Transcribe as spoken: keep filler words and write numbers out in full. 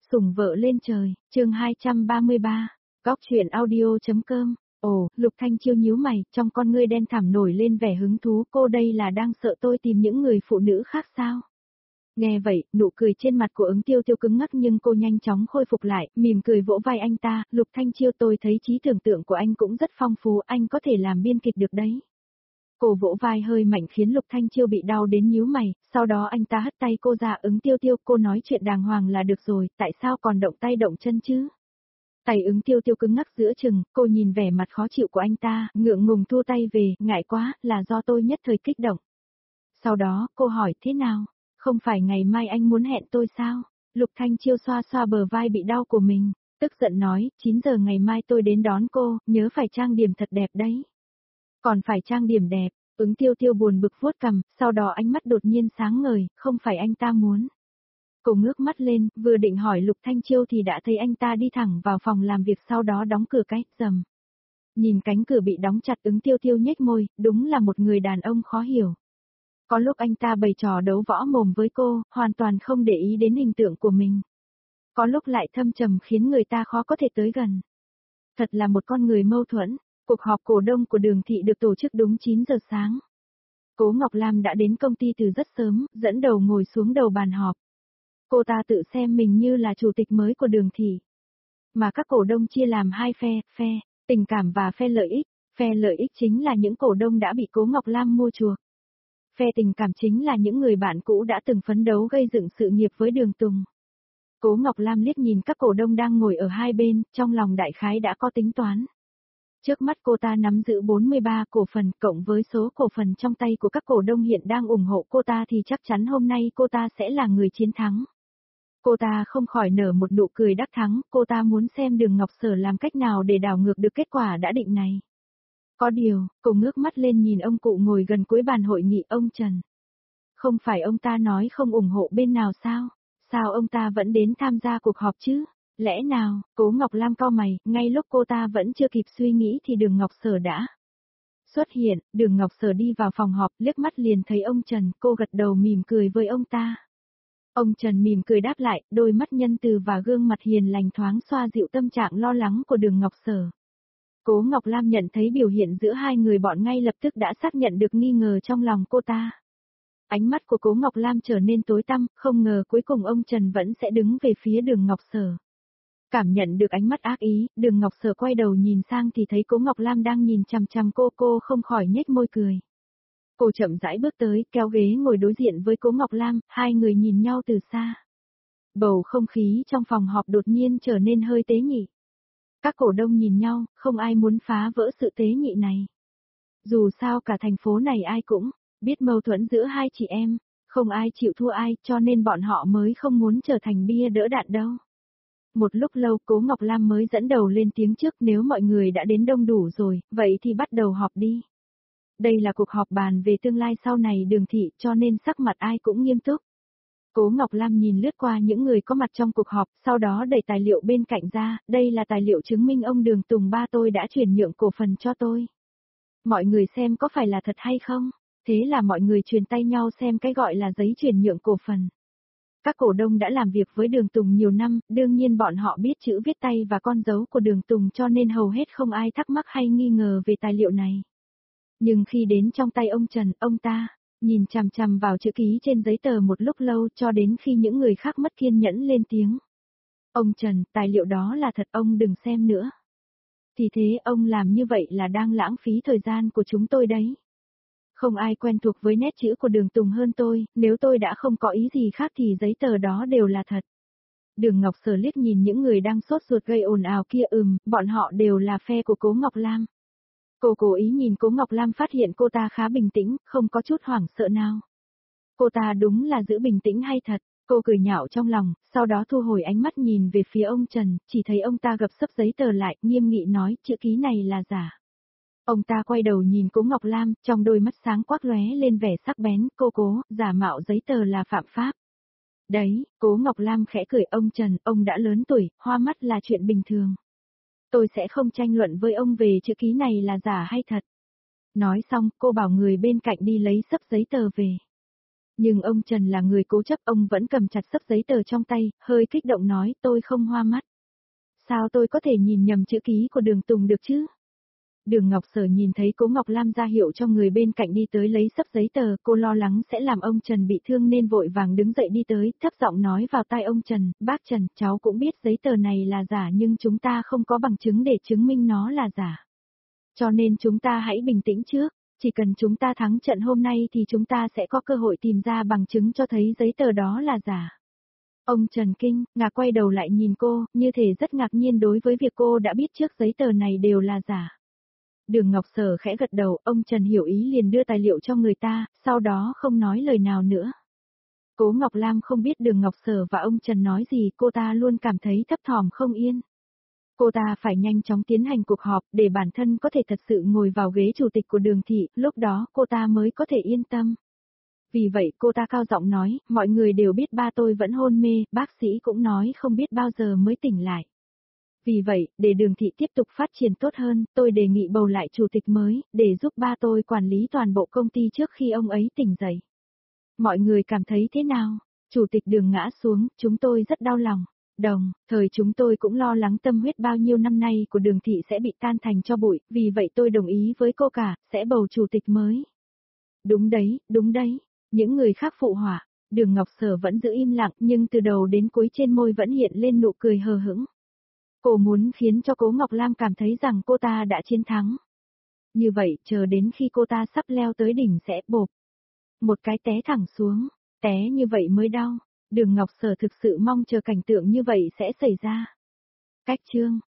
Sủng vợ lên trời, chương hai trăm ba mươi ba, góc chuyện audio.com. Ồ, Lục Thanh Chiêu nhíu mày, trong con ngươi đen thẳm nổi lên vẻ hứng thú, cô đây là đang sợ tôi tìm những người phụ nữ khác sao? Nghe vậy, nụ cười trên mặt của ứng tiêu tiêu cứng ngắc nhưng cô nhanh chóng khôi phục lại, mỉm cười vỗ vai anh ta, Lục Thanh Chiêu tôi thấy trí tưởng tượng của anh cũng rất phong phú, anh có thể làm biên kịch được đấy. Cô vỗ vai hơi mạnh khiến Lục Thanh Chiêu bị đau đến nhíu mày, sau đó anh ta hất tay cô ra ứng tiêu tiêu, cô nói chuyện đàng hoàng là được rồi, tại sao còn động tay động chân chứ? Tay ứng tiêu tiêu cứng ngắc giữa chừng, cô nhìn vẻ mặt khó chịu của anh ta, ngượng ngùng thua tay về, ngại quá, là do tôi nhất thời kích động. Sau đó, cô hỏi thế nào? Không phải ngày mai anh muốn hẹn tôi sao? Lục Thanh Chiêu xoa xoa bờ vai bị đau của mình, tức giận nói, chín giờ ngày mai tôi đến đón cô, nhớ phải trang điểm thật đẹp đấy. Còn phải trang điểm đẹp, ứng tiêu tiêu buồn bực vuốt cằm, sau đó ánh mắt đột nhiên sáng ngời, không phải anh ta muốn. Cô ngước mắt lên, vừa định hỏi Lục Thanh Chiêu thì đã thấy anh ta đi thẳng vào phòng làm việc sau đó đóng cửa cái, rầm. Nhìn cánh cửa bị đóng chặt ứng tiêu tiêu nhếch môi, đúng là một người đàn ông khó hiểu. Có lúc anh ta bày trò đấu võ mồm với cô, hoàn toàn không để ý đến hình tượng của mình. Có lúc lại thâm trầm khiến người ta khó có thể tới gần. Thật là một con người mâu thuẫn. Cuộc họp cổ đông của Đường Thị được tổ chức đúng chín giờ sáng. Cố Ngọc Lam đã đến công ty từ rất sớm, dẫn đầu ngồi xuống đầu bàn họp. Cô ta tự xem mình như là chủ tịch mới của Đường Thị. Mà các cổ đông chia làm hai phe, phe tình cảm và phe lợi ích. Phe lợi ích chính là những cổ đông đã bị Cố Ngọc Lam mua chuộc. Phe tình cảm chính là những người bạn cũ đã từng phấn đấu gây dựng sự nghiệp với Đường Tùng. Cố Ngọc Lam liếc nhìn các cổ đông đang ngồi ở hai bên, trong lòng đại khái đã có tính toán. Trước mắt cô ta nắm giữ bốn mươi ba cổ phần, cộng với số cổ phần trong tay của các cổ đông hiện đang ủng hộ cô ta thì chắc chắn hôm nay cô ta sẽ là người chiến thắng. Cô ta không khỏi nở một nụ cười đắc thắng, cô ta muốn xem Đường Ngọc Sở làm cách nào để đảo ngược được kết quả đã định này. Có điều, cô ngước mắt lên nhìn ông cụ ngồi gần cuối bàn hội nghị, ông Trần. Không phải ông ta nói không ủng hộ bên nào sao? Sao ông ta vẫn đến tham gia cuộc họp chứ? Lẽ nào, Cố Ngọc Lam cau mày, ngay lúc cô ta vẫn chưa kịp suy nghĩ thì Đường Ngọc Sở đã xuất hiện, Đường Ngọc Sở đi vào phòng họp, liếc mắt liền thấy ông Trần, cô gật đầu mỉm cười với ông ta. Ông Trần mỉm cười đáp lại, đôi mắt nhân từ và gương mặt hiền lành thoáng xoa dịu tâm trạng lo lắng của Đường Ngọc Sở. Cố Ngọc Lam nhận thấy biểu hiện giữa hai người bọn ngay lập tức đã xác nhận được nghi ngờ trong lòng cô ta. Ánh mắt của Cố Ngọc Lam trở nên tối tăm, không ngờ cuối cùng ông Trần vẫn sẽ đứng về phía Đường Ngọc Sở. Cảm nhận được ánh mắt ác ý, Đường Ngọc Sở quay đầu nhìn sang thì thấy Cố Ngọc Lam đang nhìn chằm chằm cô, cô không khỏi nhếch môi cười. Cô chậm rãi bước tới, kéo ghế ngồi đối diện với Cố Ngọc Lam, hai người nhìn nhau từ xa. Bầu không khí trong phòng họp đột nhiên trở nên hơi tế nhị. Các cổ đông nhìn nhau, không ai muốn phá vỡ sự tế nhị này. Dù sao cả thành phố này ai cũng biết mâu thuẫn giữa hai chị em, không ai chịu thua ai, cho nên bọn họ mới không muốn trở thành bia đỡ đạn đâu. Một lúc lâu Cố Ngọc Lam mới dẫn đầu lên tiếng trước, nếu mọi người đã đến đông đủ rồi, vậy thì bắt đầu họp đi. Đây là cuộc họp bàn về tương lai sau này Đường Thị, cho nên sắc mặt ai cũng nghiêm túc. Cố Ngọc Lam nhìn lướt qua những người có mặt trong cuộc họp, sau đó đẩy tài liệu bên cạnh ra, đây là tài liệu chứng minh ông Đường Tùng ba tôi đã chuyển nhượng cổ phần cho tôi. Mọi người xem có phải là thật hay không? Thế là mọi người truyền tay nhau xem cái gọi là giấy chuyển nhượng cổ phần. Các cổ đông đã làm việc với Đường Tùng nhiều năm, đương nhiên bọn họ biết chữ viết tay và con dấu của Đường Tùng cho nên hầu hết không ai thắc mắc hay nghi ngờ về tài liệu này. Nhưng khi đến trong tay ông Trần, ông ta nhìn chằm chằm vào chữ ký trên giấy tờ một lúc lâu cho đến khi những người khác mất kiên nhẫn lên tiếng. Ông Trần, tài liệu đó là thật, ông đừng xem nữa. Thì thế ông làm như vậy là đang lãng phí thời gian của chúng tôi đấy. Không ai quen thuộc với nét chữ của Đường Tùng hơn tôi, nếu tôi đã không có ý gì khác thì giấy tờ đó đều là thật. Đường Ngọc Sở liếc nhìn những người đang sốt ruột gây ồn ào kia, ừm, bọn họ đều là phe của Cố Ngọc Lam. Cô cố ý nhìn Cố Ngọc Lam, phát hiện cô ta khá bình tĩnh, không có chút hoảng sợ nào. Cô ta đúng là giữ bình tĩnh hay thật, cô cười nhạo trong lòng, sau đó thu hồi ánh mắt nhìn về phía ông Trần, chỉ thấy ông ta gập xấp giấy tờ lại, nghiêm nghị nói, chữ ký này là giả. Ông ta quay đầu nhìn Cố Ngọc Lam, trong đôi mắt sáng quắc lóe lên vẻ sắc bén, cô Cố, giả mạo giấy tờ là phạm pháp. Đấy, Cố Ngọc Lam khẽ cười, ông Trần, ông đã lớn tuổi, hoa mắt là chuyện bình thường. Tôi sẽ không tranh luận với ông về chữ ký này là giả hay thật. Nói xong, cô bảo người bên cạnh đi lấy xấp giấy tờ về. Nhưng ông Trần là người cố chấp, ông vẫn cầm chặt sấp giấy tờ trong tay, hơi kích động nói tôi không hoa mắt. Sao tôi có thể nhìn nhầm chữ ký của Đường Tùng được chứ? Đường Ngọc Sở nhìn thấy Cố Ngọc Lam ra hiệu cho người bên cạnh đi tới lấy sấp giấy tờ, cô lo lắng sẽ làm ông Trần bị thương nên vội vàng đứng dậy đi tới, thấp giọng nói vào tai ông Trần, bác Trần, cháu cũng biết giấy tờ này là giả nhưng chúng ta không có bằng chứng để chứng minh nó là giả. Cho nên chúng ta hãy bình tĩnh trước, chỉ cần chúng ta thắng trận hôm nay thì chúng ta sẽ có cơ hội tìm ra bằng chứng cho thấy giấy tờ đó là giả. Ông Trần kinh, ngạc quay đầu lại nhìn cô, như thể rất ngạc nhiên đối với việc cô đã biết trước giấy tờ này đều là giả. Đường Ngọc Sở khẽ gật đầu, ông Trần hiểu ý liền đưa tài liệu cho người ta, sau đó không nói lời nào nữa. Cố Ngọc Lam không biết Đường Ngọc Sở và ông Trần nói gì, cô ta luôn cảm thấy thấp thỏm không yên. Cô ta phải nhanh chóng tiến hành cuộc họp để bản thân có thể thật sự ngồi vào ghế chủ tịch của Đường thị, lúc đó cô ta mới có thể yên tâm. Vì vậy cô ta cao giọng nói, mọi người đều biết ba tôi vẫn hôn mê, bác sĩ cũng nói không biết bao giờ mới tỉnh lại. Vì vậy, để Đường thị tiếp tục phát triển tốt hơn, tôi đề nghị bầu lại chủ tịch mới, để giúp ba tôi quản lý toàn bộ công ty trước khi ông ấy tỉnh dậy. Mọi người cảm thấy thế nào? Chủ tịch Đường ngã xuống, chúng tôi rất đau lòng. Đồng, thời chúng tôi cũng lo lắng tâm huyết bao nhiêu năm nay của Đường thị sẽ bị tan thành tro bụi, vì vậy tôi đồng ý với cô cả, sẽ bầu chủ tịch mới. Đúng đấy, đúng đấy, những người khác phụ họa. Đường Ngọc Sở vẫn giữ im lặng nhưng từ đầu đến cuối trên môi vẫn hiện lên nụ cười hờ hững. Cô muốn khiến cho Cố Ngọc Lam cảm thấy rằng cô ta đã chiến thắng. Như vậy, chờ đến khi cô ta sắp leo tới đỉnh sẽ bộp. Một cái té thẳng xuống, té như vậy mới đau. Đường Ngọc Sở thực sự mong chờ cảnh tượng như vậy sẽ xảy ra. Cách chương